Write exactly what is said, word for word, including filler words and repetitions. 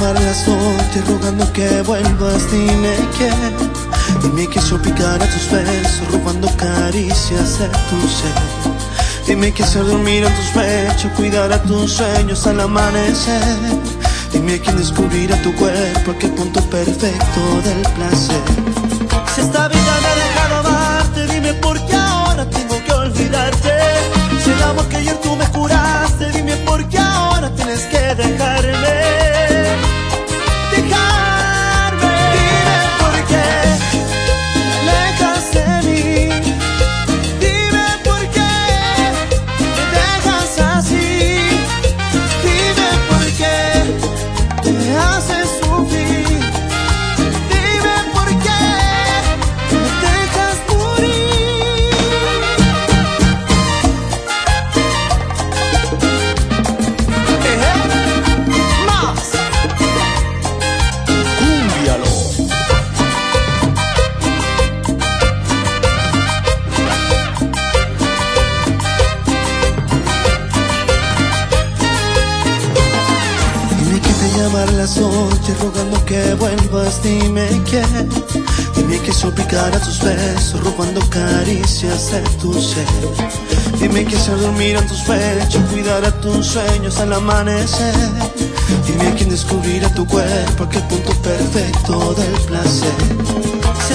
llamar a las noches rogando que vuelvas. Dime quién, dime que salpicará tus besos, robando caricias de tu ser. Dime que hacer dormir en tus pechos, cuidar a tus sueños al amanecer. Dime quién descubrirá tu cuerpo, aquel punto perfecto del placer. Si esta vida me ha dejado amarte, dime por qué ahora tengo que olvidarte. Si el amor que ayer tú me juraste, dime por qué ahora tienes que dejarme. Dejarme. Dime por qué te alejas de mí. Dime por qué me dejas así. Dime por qué me haces sufrir. Dime por qué me dejas morir. Eh, eh. Más cúmbialo. Dime que te llamará a las noches rogando que vuelvas. Dime quién, dime que salpicará tus besos, robando caricias de tu ser. Dime que hacer dormir en tus pechos, cuidar a tus sueños al amanecer. Dime quién descubrirá tu cuerpo, aquel punto perfecto del placer. Si